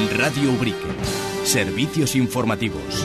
Radio Ubrique. Servicios informativos.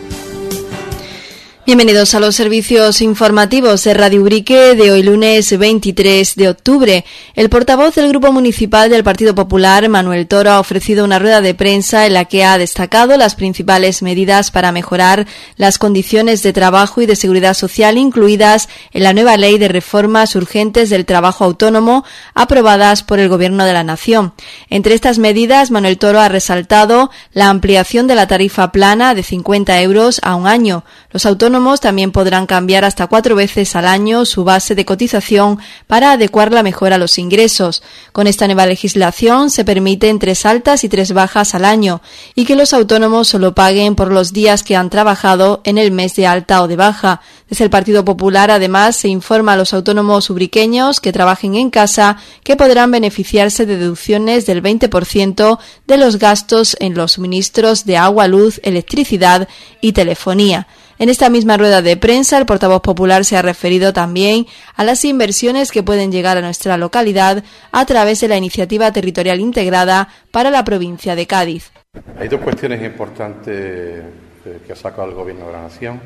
Bienvenidos a los servicios informativos de Radio Ubrique de hoy lunes 23 de octubre. El portavoz del Grupo Municipal del Partido Popular, Manuel Toro, ha ofrecido una rueda de prensa en la que ha destacado las principales medidas para mejorar las condiciones de trabajo y de seguridad social incluidas en la nueva Ley de Reformas Urgentes del Trabajo Autónomo aprobadas por el Gobierno de la Nación. Entre estas medidas, Manuel Toro ha resaltado la ampliación de la tarifa plana de 50 euros a un año. Los autónomos también podrán cambiar hasta 4 veces al año su base de cotización para adecuarla mejor a los ingresos. Con esta nueva legislación se permiten 3 altas y 3 bajas al año y que los autónomos solo paguen por los días que han trabajado en el mes de alta o de baja. Desde el Partido Popular, además, se informa a los autónomos ubriqueños que trabajen en casa que podrán beneficiarse de deducciones del 20% de los gastos en los suministros de agua, luz, electricidad y telefonía. En esta misma rueda de prensa, el portavoz popular se ha referido también a las inversiones que pueden llegar a nuestra localidad a través de la Iniciativa Territorial Integrada para la provincia de Cádiz. Hay 2 cuestiones importantes que ha sacado el Gobierno de la Nación,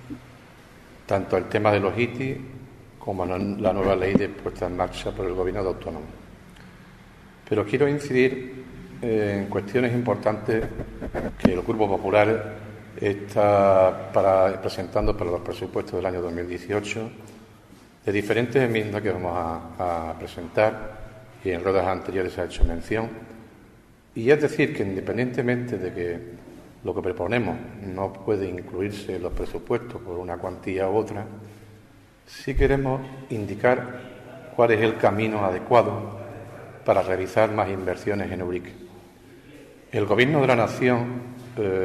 tanto el tema de los ITI como la nueva ley de puesta en marcha por el Gobierno de Autónomo. Pero quiero incidir en cuestiones importantes que el Grupo Popular está presentando para los presupuestos del año 2018, de diferentes enmiendas que vamos a presentar, y en ruedas anteriores se ha hecho mención. Y es decir, que independientemente de que lo que proponemos no puede incluirse en los presupuestos por una cuantía u otra, sí queremos indicar cuál es el camino adecuado para realizar más inversiones en Ubrique. El Gobierno de la Nación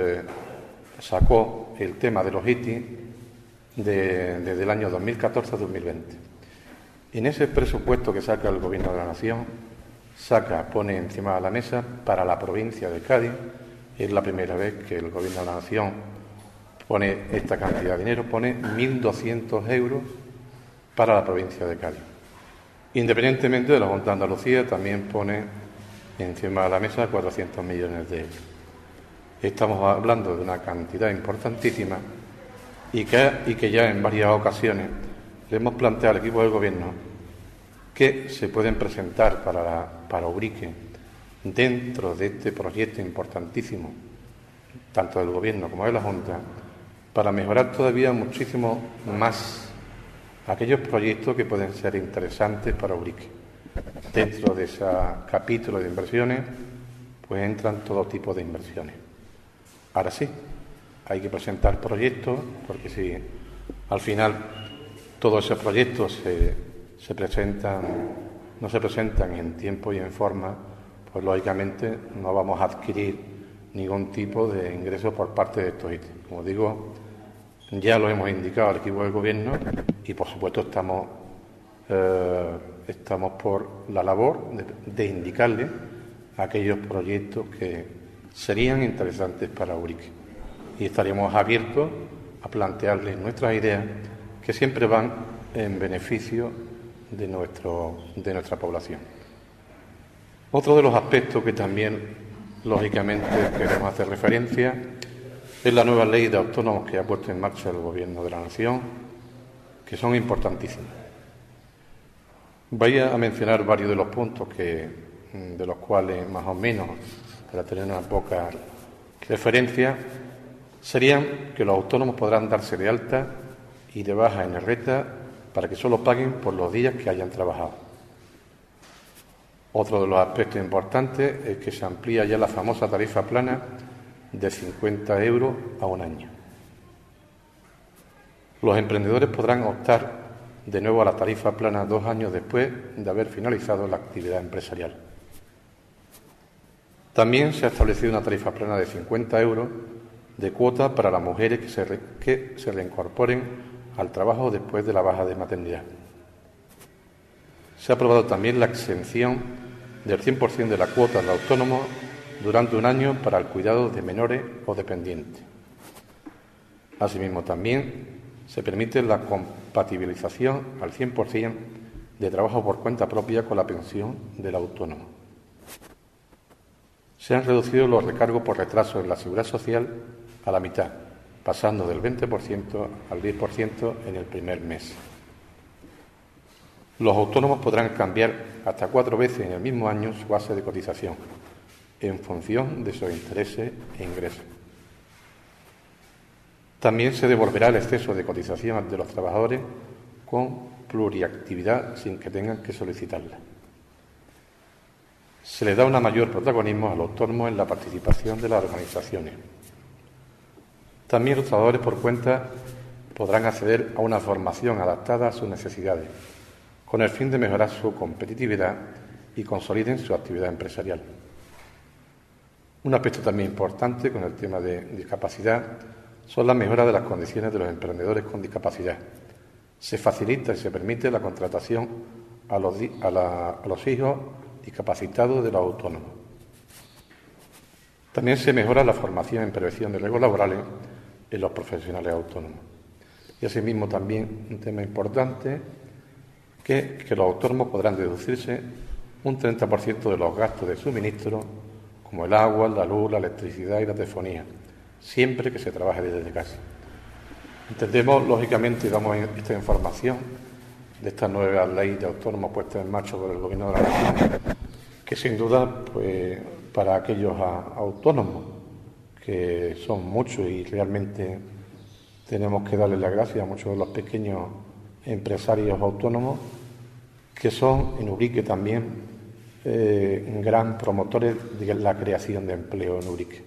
sacó el tema de los ITI desde el año 2014 a 2020. En ese presupuesto que saca el Gobierno de la Nación, pone encima de la mesa para la provincia de Cádiz. Es la primera vez que el Gobierno de la Nación pone esta cantidad de dinero, pone 1.200 euros para la provincia de Cádiz. Independientemente de la Junta de Andalucía, también pone encima de la mesa 400 millones de euros. Estamos hablando de una cantidad importantísima y que ya en varias ocasiones le hemos planteado al equipo del Gobierno que se pueden presentar para Ubrique dentro de este proyecto importantísimo, tanto del Gobierno como de la Junta, para mejorar todavía muchísimo más aquellos proyectos que pueden ser interesantes para Ubrique. Dentro de ese capítulo de inversiones, pues entran todo tipo de inversiones. Ahora sí, hay que presentar proyectos, porque si al final todos esos proyectos no se presentan en tiempo y en forma, pues lógicamente no vamos a adquirir ningún tipo de ingreso por parte de estos ítems. Como digo, ya lo hemos indicado al equipo del Gobierno y por supuesto estamos por la labor de indicarle aquellos proyectos que serían interesantes para Ubrique, y estaríamos abiertos a plantearles nuestras ideas, que siempre van en beneficio de nuestra población. Otro de los aspectos que también, lógicamente, queremos hacer referencia es la nueva ley de autónomos que ha puesto en marcha el Gobierno de la Nación, que son importantísimos. Voy a mencionar varios de los puntos de los cuales, más o menos, para tener una poca referencia, serían que los autónomos podrán darse de alta y de baja en RETA para que solo paguen por los días que hayan trabajado. Otro de los aspectos importantes es que se amplía ya la famosa tarifa plana de 50 euros a un año. Los emprendedores podrán optar de nuevo a la tarifa plana 2 años después de haber finalizado la actividad empresarial. También se ha establecido una tarifa plana de 50 euros de cuota para las mujeres que se reincorporen al trabajo después de la baja de maternidad. Se ha aprobado también la exención del 100% de la cuota de autónomos durante un año para el cuidado de menores o dependientes. Asimismo, también se permite la compatibilización al 100% de trabajo por cuenta propia con la pensión del autónomo. Se han reducido los recargos por retraso en la Seguridad Social a la mitad, pasando del 20% al 10% en el primer mes. Los autónomos podrán cambiar hasta 4 veces en el mismo año su base de cotización, en función de sus intereses e ingresos. También se devolverá el exceso de cotización de los trabajadores con pluriactividad sin que tengan que solicitarla. Se le da un mayor protagonismo a los autónomos en la participación de las organizaciones. También los trabajadores por cuenta podrán acceder a una formación adaptada a sus necesidades, con el fin de mejorar su competitividad y consoliden su actividad empresarial. Un aspecto también importante con el tema de discapacidad son las mejoras de las condiciones de los emprendedores con discapacidad. Se facilita y se permite la contratación a los hijos discapacitados de los autónomos. También se mejora la formación en prevención de riesgos laborales en los profesionales autónomos. Y asimismo también un tema importante que los autónomos podrán deducirse un 30% de los gastos de suministro, como el agua, la luz, la electricidad y la telefonía, siempre que se trabaje desde casa. Entendemos, lógicamente, y damos esta información de esta nueva ley de autónomos puesta en marcha por el Gobierno de la Nación, que sin duda, pues, para aquellos autónomos, que son muchos y realmente tenemos que darles las gracias a muchos de los pequeños empresarios autónomos, que son en Ubrique también gran promotores de la creación de empleo en Ubrique.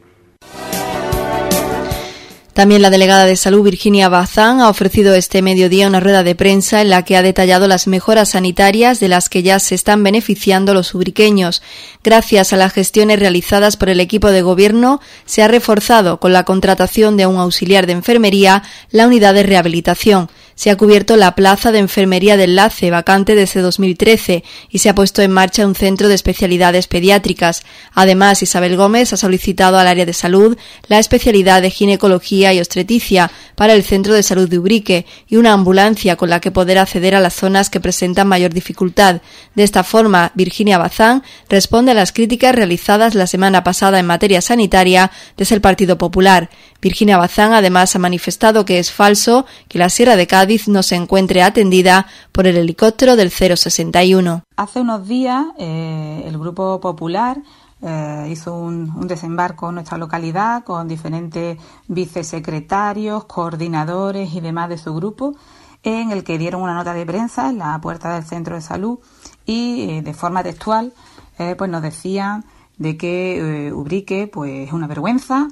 También la delegada de Salud, Virginia Bazán, ha ofrecido este mediodía una rueda de prensa en la que ha detallado las mejoras sanitarias de las que ya se están beneficiando los ubriqueños. Gracias a las gestiones realizadas por el equipo de gobierno, se ha reforzado con la contratación de un auxiliar de enfermería la unidad de rehabilitación. Se ha cubierto la plaza de enfermería de enlace, vacante desde 2013, y se ha puesto en marcha un centro de especialidades pediátricas. Además, Isabel Gómez ha solicitado al área de salud la especialidad de ginecología y obstetricia para el centro de salud de Ubrique y una ambulancia con la que poder acceder a las zonas que presentan mayor dificultad. De esta forma, Virginia Bazán responde a las críticas realizadas la semana pasada en materia sanitaria desde el Partido Popular. Virginia Bazán además ha manifestado que es falso que la Sierra de Cádiz no se encuentre atendida por el helicóptero del 061. Hace unos días el Grupo Popular hizo un desembarco en nuestra localidad con diferentes vicesecretarios, coordinadores y demás de su grupo, en el que dieron una nota de prensa en la puerta del centro de salud y de forma textual pues nos decían de que Ubrique pues es una vergüenza,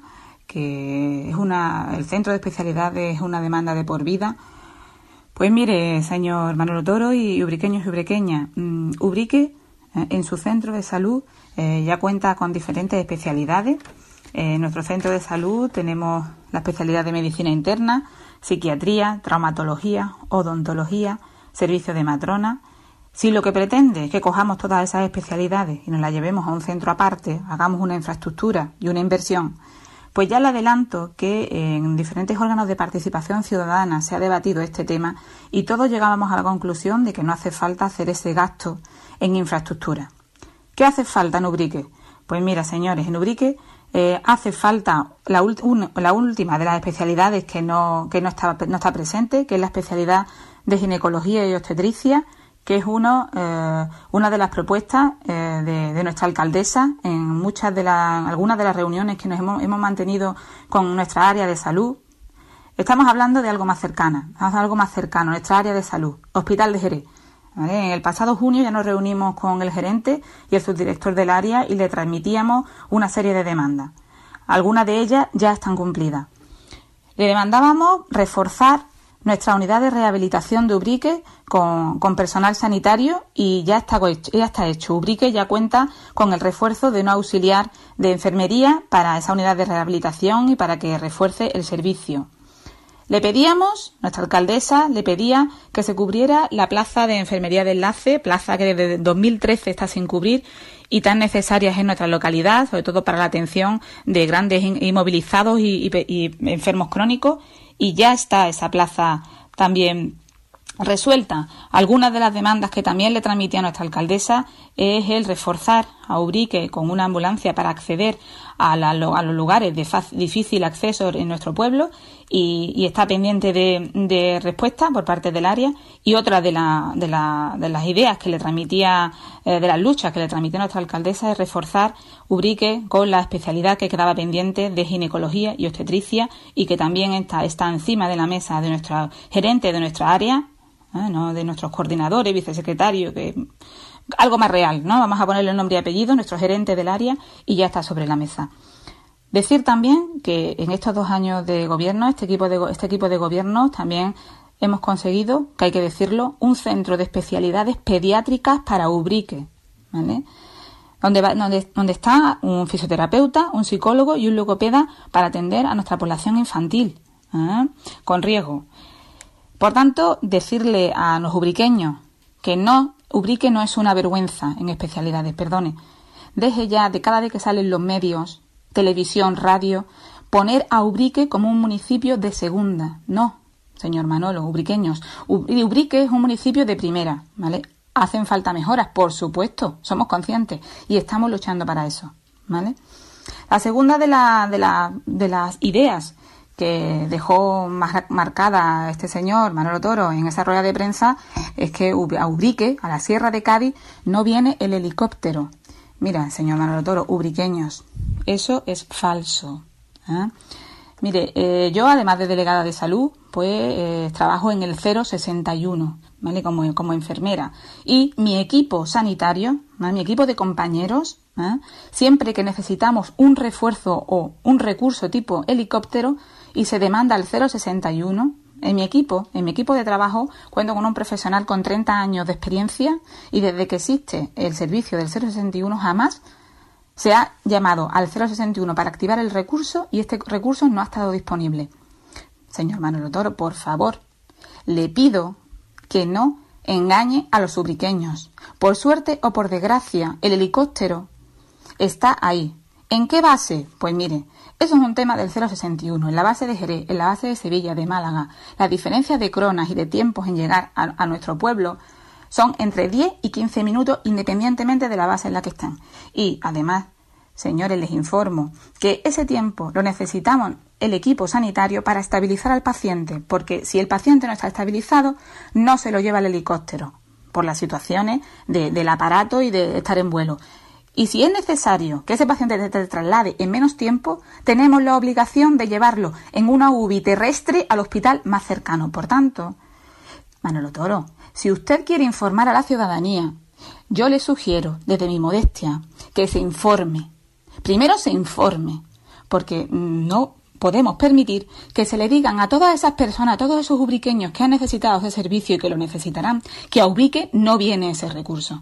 que el centro de especialidades es una demanda de por vida. Pues mire, señor Manolo Toro y ubriqueños y ubriqueñas, Ubrique en su centro de salud ya cuenta con diferentes especialidades. En nuestro centro de salud tenemos la especialidad de medicina interna, psiquiatría, traumatología, odontología, servicio de matrona. Si lo que pretende es que cojamos todas esas especialidades y nos las llevemos a un centro aparte, hagamos una infraestructura y una inversión, pues ya le adelanto que en diferentes órganos de participación ciudadana se ha debatido este tema y todos llegábamos a la conclusión de que no hace falta hacer ese gasto en infraestructura. ¿Qué hace falta en Ubrique? Pues mira, señores, en Ubrique hace falta la última de las especialidades que no está presente, que es la especialidad de ginecología y obstetricia, que es una de las propuestas de nuestra alcaldesa en algunas de las reuniones que nos hemos mantenido con nuestra área de salud. Estamos hablando de algo más cercano, nuestra área de salud, Hospital de Jerez. ¿Vale? En el pasado junio ya nos reunimos con el gerente y el subdirector del área y le transmitíamos una serie de demandas. Algunas de ellas ya están cumplidas. Le demandábamos reforzar nuestra unidad de rehabilitación de Ubrique con personal sanitario y ya está hecho. Ubrique ya cuenta con el refuerzo de un auxiliar de enfermería para esa unidad de rehabilitación y para que refuerce el servicio. Nuestra alcaldesa le pedía que se cubriera la plaza de enfermería de enlace, plaza que desde 2013 está sin cubrir y tan necesaria es en nuestra localidad, sobre todo para la atención de grandes inmovilizados y enfermos crónicos, y ya está esa plaza también resuelta. Algunas de las demandas que también le transmitía nuestra alcaldesa es el reforzar a Ubrique con una ambulancia para acceder a los lugares de difícil acceso en nuestro pueblo y está pendiente de respuesta por parte del área. Y otra de las ideas que le transmitía, de las luchas que le transmitía nuestra alcaldesa, es reforzar Ubrique con la especialidad que quedaba pendiente de ginecología y obstetricia, y que también está encima de la mesa de nuestra gerente de nuestra área, no de nuestros coordinadores, vicesecretarios, que algo más real, ¿no? Vamos a ponerle el nombre y apellido, nuestro gerente del área, y ya está sobre la mesa. Decir también que en estos 2 años de gobierno, este equipo de gobierno también hemos conseguido, que hay que decirlo, un centro de especialidades pediátricas para Ubrique, ¿vale? Donde está un fisioterapeuta, un psicólogo y un logopeda para atender a nuestra población infantil, con riesgo. Por tanto, decirle a los ubriqueños que Ubrique no es una vergüenza en especialidades, perdone. Deje ya de cada vez que salen los medios, televisión, radio, poner a Ubrique como un municipio de segunda. No, señor Manolo, ubriqueños. Ubrique es un municipio de primera, ¿vale? Hacen falta mejoras, por supuesto, somos conscientes y estamos luchando para eso, ¿vale? La segunda de las ideas que dejó marcada este señor Manolo Toro en esa rueda de prensa es que a Ubrique, a la Sierra de Cádiz, no viene el helicóptero. Mira, señor Manolo Toro, ubriqueños, eso es falso. Mire, yo además de delegada de salud, pues trabajo en el 061, ¿vale? Como enfermera. Y mi equipo sanitario, ¿vale? Mi equipo de compañeros, siempre que necesitamos un refuerzo o un recurso tipo helicóptero y se demanda el 061, en mi equipo de trabajo cuento con un profesional con 30 años de experiencia, y desde que existe el servicio del 061 jamás se ha llamado al 061 para activar el recurso y este recurso no ha estado disponible. Señor Manolo Toro, por favor, le pido que no engañe a los ubriqueños. Por suerte o por desgracia, el helicóptero está ahí. ¿En qué base? Pues mire, eso es un tema del 061, en la base de Jerez, en la base de Sevilla, de Málaga. Las diferencias de cronas y de tiempos en llegar a nuestro pueblo son entre 10 y 15 minutos independientemente de la base en la que están. Y además, señores, les informo que ese tiempo lo necesitamos el equipo sanitario para estabilizar al paciente, porque si el paciente no está estabilizado, no se lo lleva el helicóptero, por las situaciones del aparato y de estar en vuelo. Y si es necesario que ese paciente se traslade en menos tiempo, tenemos la obligación de llevarlo en una UBI terrestre al hospital más cercano. Por tanto, Manolo Toro, si usted quiere informar a la ciudadanía, yo le sugiero, desde mi modestia, que se informe. Primero se informe, porque no podemos permitir que se le digan a todas esas personas, a todos esos ubriqueños que han necesitado ese servicio y que lo necesitarán, que a Ubrique no viene ese recurso.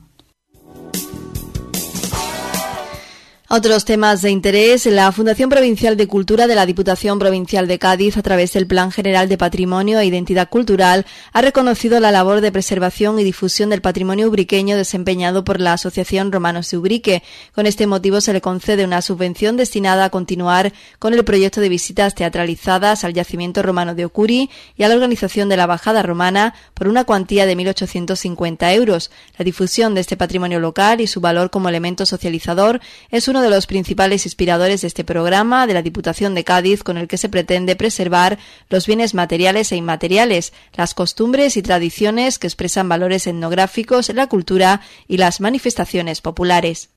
Otros temas de interés. La Fundación Provincial de Cultura de la Diputación Provincial de Cádiz, a través del Plan General de Patrimonio e Identidad Cultural, ha reconocido la labor de preservación y difusión del patrimonio ubriqueño desempeñado por la Asociación Romanos de Ubrique. Con este motivo se le concede una subvención destinada a continuar con el proyecto de visitas teatralizadas al yacimiento romano de Ocuri y a la organización de la Bajada Romana por una cuantía de 1.850 euros. La difusión de este patrimonio local y su valor como elemento socializador es uno de los principales inspiradores de este programa de la Diputación de Cádiz, con el que se pretende preservar los bienes materiales e inmateriales, las costumbres y tradiciones que expresan valores etnográficos, la cultura y las manifestaciones populares.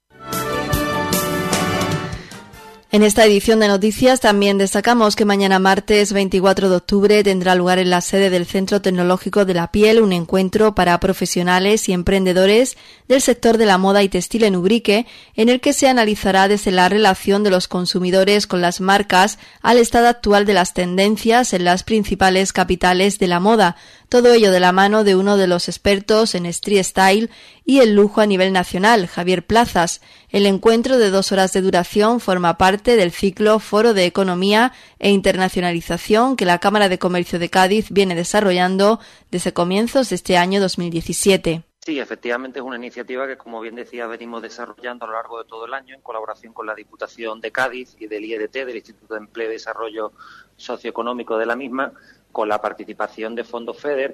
En esta edición de noticias también destacamos que mañana martes 24 de octubre tendrá lugar en la sede del Centro Tecnológico de la Piel un encuentro para profesionales y emprendedores del sector de la moda y textil en Ubrique, en el que se analizará desde la relación de los consumidores con las marcas al estado actual de las tendencias en las principales capitales de la moda. Todo ello de la mano de uno de los expertos en street style y el lujo a nivel nacional, Javier Plazas. El encuentro de 2 horas de duración forma parte del ciclo Foro de Economía e Internacionalización que la Cámara de Comercio de Cádiz viene desarrollando desde comienzos de este año 2017. Sí, efectivamente es una iniciativa que, como bien decía, venimos desarrollando a lo largo de todo el año en colaboración con la Diputación de Cádiz y del IEDT, del Instituto de Empleo y Desarrollo Socioeconómico de la misma, con la participación de fondos FEDER,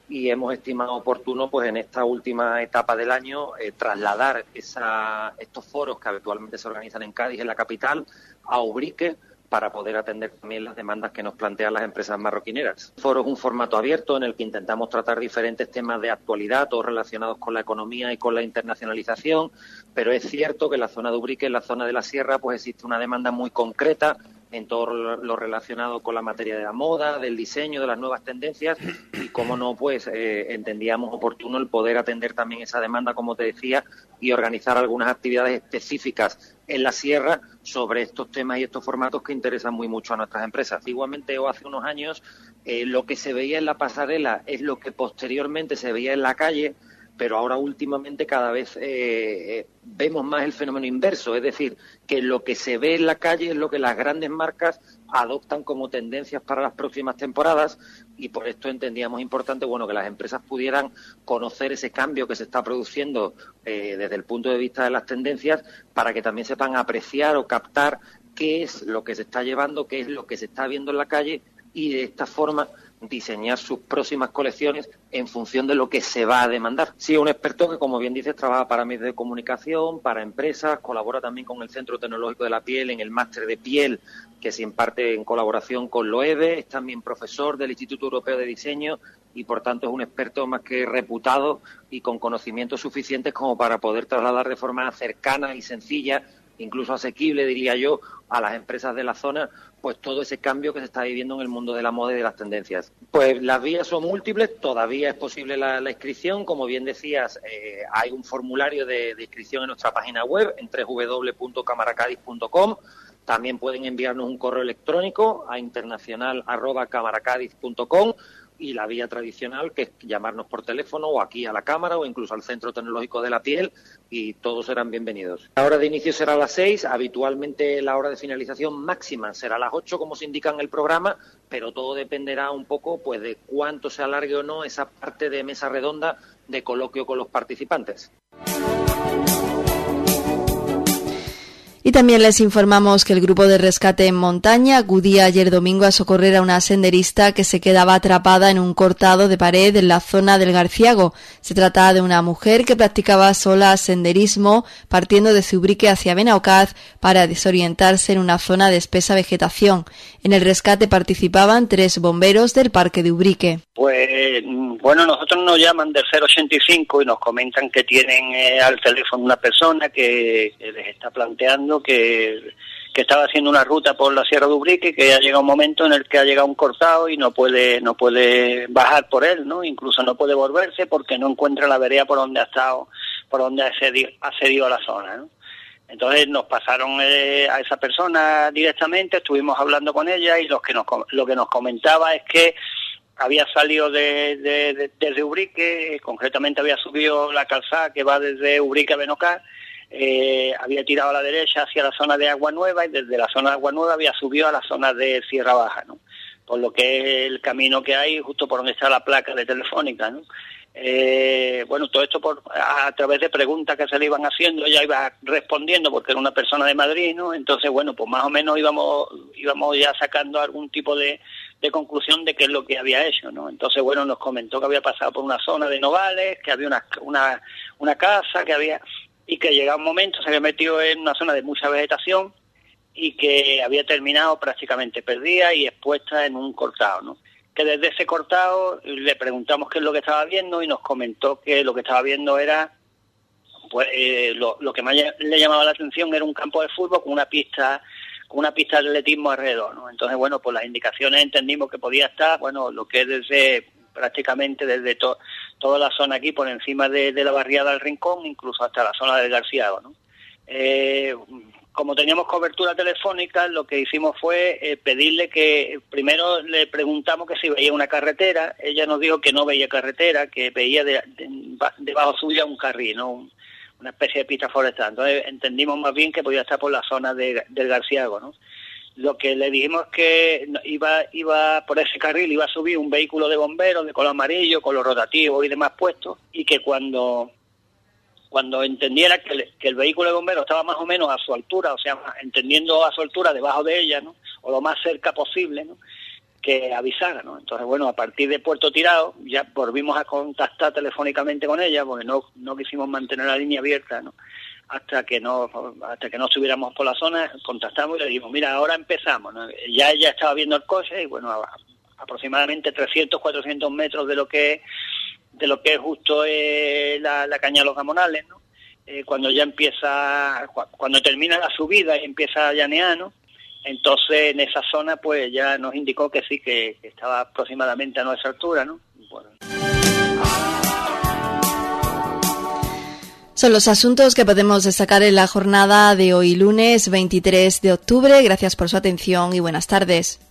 y hemos estimado oportuno, pues en esta última etapa del año, trasladar estos foros que habitualmente se organizan en Cádiz, en la capital, a Ubrique, para poder atender también las demandas que nos plantean las empresas marroquineras. El foro es un formato abierto en el que intentamos tratar diferentes temas de actualidad, todos relacionados con la economía y con la internacionalización, pero es cierto que en la zona de Ubrique, en la zona de la Sierra, pues existe una demanda muy concreta en todo lo relacionado con la materia de la moda, del diseño, de las nuevas tendencias, y cómo no, pues entendíamos oportuno el poder atender también esa demanda, como te decía, y organizar algunas actividades específicas en la Sierra sobre estos temas y estos formatos que interesan muy mucho a nuestras empresas. Igualmente, o hace unos años, lo que se veía en la pasarela es lo que posteriormente se veía en la calle, pero ahora últimamente cada vez vemos más el fenómeno inverso, es decir, que lo que se ve en la calle es lo que las grandes marcas adoptan como tendencias para las próximas temporadas, y por esto entendíamos importante, bueno, que las empresas pudieran conocer ese cambio que se está produciendo desde el punto de vista de las tendencias, para que también sepan apreciar o captar qué es lo que se está llevando, qué es lo que se está viendo en la calle, y de esta forma diseñar sus próximas colecciones en función de lo que se va a demandar. Sí, un experto que, como bien dices, trabaja para medios de comunicación, para empresas, colabora también con el Centro Tecnológico de la Piel en el máster de piel que se imparte en colaboración con Loewe, es también profesor del Instituto Europeo de Diseño y, por tanto, es un experto más que reputado y con conocimientos suficientes como para poder trasladar de forma cercana y sencilla, incluso asequible, diría yo, a las empresas de la zona, pues todo ese cambio que se está viviendo en el mundo de la moda y de las tendencias. Pues las vías son múltiples, todavía es posible la inscripción, como bien decías, hay un formulario de inscripción en nuestra página web, en www.camaracadiz.com, también pueden enviarnos un correo electrónico a internacional@camaracadiz.com, y la vía tradicional, que es llamarnos por teléfono o aquí a la Cámara o incluso al Centro Tecnológico de la Piel, y todos serán bienvenidos. La hora de inicio será a las 6, habitualmente la hora de finalización máxima será a las 8, como se indica en el programa, pero todo dependerá un poco pues de cuánto se alargue o no esa parte de mesa redonda de coloquio con los participantes. Y también les informamos que el grupo de rescate en montaña acudía ayer domingo a socorrer a una senderista que se quedaba atrapada en un cortado de pared en la zona del Garciago. Se trata de una mujer que practicaba sola senderismo partiendo de Ubrique hacia Benaocaz para desorientarse en una zona de espesa vegetación. En el rescate participaban 3 bomberos del Parque de Ubrique. Pues bueno, nosotros nos llaman del 085 y nos comentan que tienen al teléfono una persona que les está planteando que estaba haciendo una ruta por la Sierra de Ubrique, que ha llegado un momento en el que ha llegado un cortado y no puede bajar por él, ¿no? Incluso no puede volverse porque no encuentra la vereda por donde ha estado, por donde ha accedido a la zona, ¿no? Entonces nos pasaron a esa persona directamente, estuvimos hablando con ella y lo que nos comentaba es que había salido desde Ubrique, concretamente había subido la calzada que va desde Ubrique a Benaocaz, había tirado a la derecha hacia la zona de Agua Nueva y desde la zona de Agua Nueva había subido a la zona de Sierra Baja, ¿no? Por lo que es el camino que hay justo por donde está la placa de Telefónica, ¿no? Bueno, todo esto a través de preguntas que se le iban haciendo, ella iba respondiendo porque era una persona de Madrid, ¿no? Entonces, bueno, pues más o menos íbamos ya sacando algún tipo de conclusión de qué es lo que había hecho, ¿no? Entonces, bueno, nos comentó que había pasado por una zona de Novales, que había una casa, que había, y que llegado un momento se había metido en una zona de mucha vegetación y que había terminado prácticamente perdida y expuesta en un cortado, ¿no? Que desde ese cortado le preguntamos qué es lo que estaba viendo y nos comentó que lo que estaba viendo era, pues, lo que más le llamaba la atención era un campo de fútbol con una pista de atletismo alrededor, ¿no? Entonces, bueno, pues las indicaciones entendimos que podía estar, bueno, lo que es prácticamente desde toda la zona aquí, por encima de la barriada del Rincón, incluso hasta la zona del Garciago, ¿no? Como teníamos cobertura telefónica, lo que hicimos fue pedirle que, primero le preguntamos que si veía una carretera, ella nos dijo que no veía carretera, que veía debajo suya un carril, ¿no? Una especie de pista forestal. Entonces entendimos más bien que podía estar por la zona del Garciago, ¿no? Lo que le dijimos es que iba por ese carril, iba a subir un vehículo de bomberos de color amarillo, con los rotativos y demás puestos, y que cuando entendiera que el vehículo de bomberos estaba más o menos a su altura, o sea, entendiendo a su altura debajo de ella, ¿no? O lo más cerca posible, ¿no? que avisara, ¿no? Entonces, bueno, a partir de Puerto Tirado ya volvimos a contactar telefónicamente con ella, porque no quisimos mantener la línea abierta, ¿no? Hasta que no estuviéramos por la zona, contactamos y le dijimos, mira, ahora empezamos, ¿no? Ya ella estaba viendo el coche y, bueno, aproximadamente 300, 400 metros de lo que es justo la Caña de los Gamonales, ¿no? Cuando termina la subida y empieza a llanear, ¿no? Entonces, en esa zona, pues ya nos indicó que sí, que estaba aproximadamente a nuestra altura, ¿no? Bueno. Son los asuntos que podemos destacar en la jornada de hoy, lunes 23 de octubre. Gracias por su atención y buenas tardes.